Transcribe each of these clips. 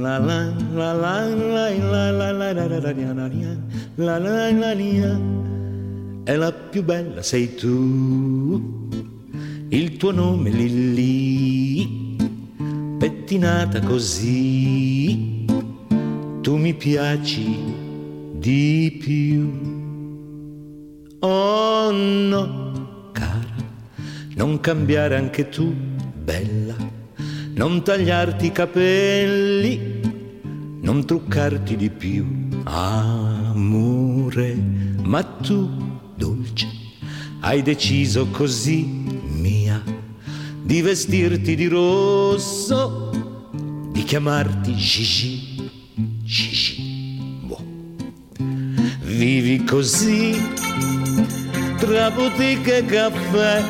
la la la la la la la la la la la la. E la più bella sei tu, il tuo nome Lillì, pettinata così, tu mi piaci di più. Oh no, cara, non cambiare anche tu, bella, non tagliarti i capelli, non truccarti di più, amore, ma tu, dolce, hai deciso così, mia, di vestirti di rosso, di chiamarti Gigi, Gigi, boh. Vivi così, tra boutique e caffè,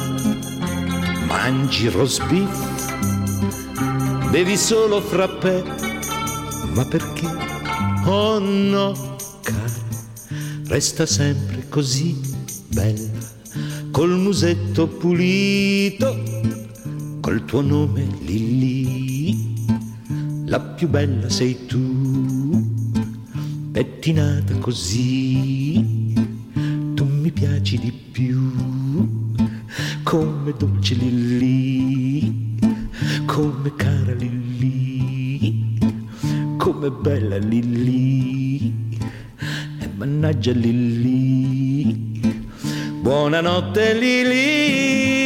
mangi roast beef, bevi solo frappè, ma perché? Oh no, cara, resta sempre così bella, col musetto pulito, col tuo nome Lillì, la più bella sei tu, pettinata così, tu mi piaci di più, come dolce Lillì, come cara Lillì, come bella Lillì, e mannaggia Lillì, buonanotte Lillì.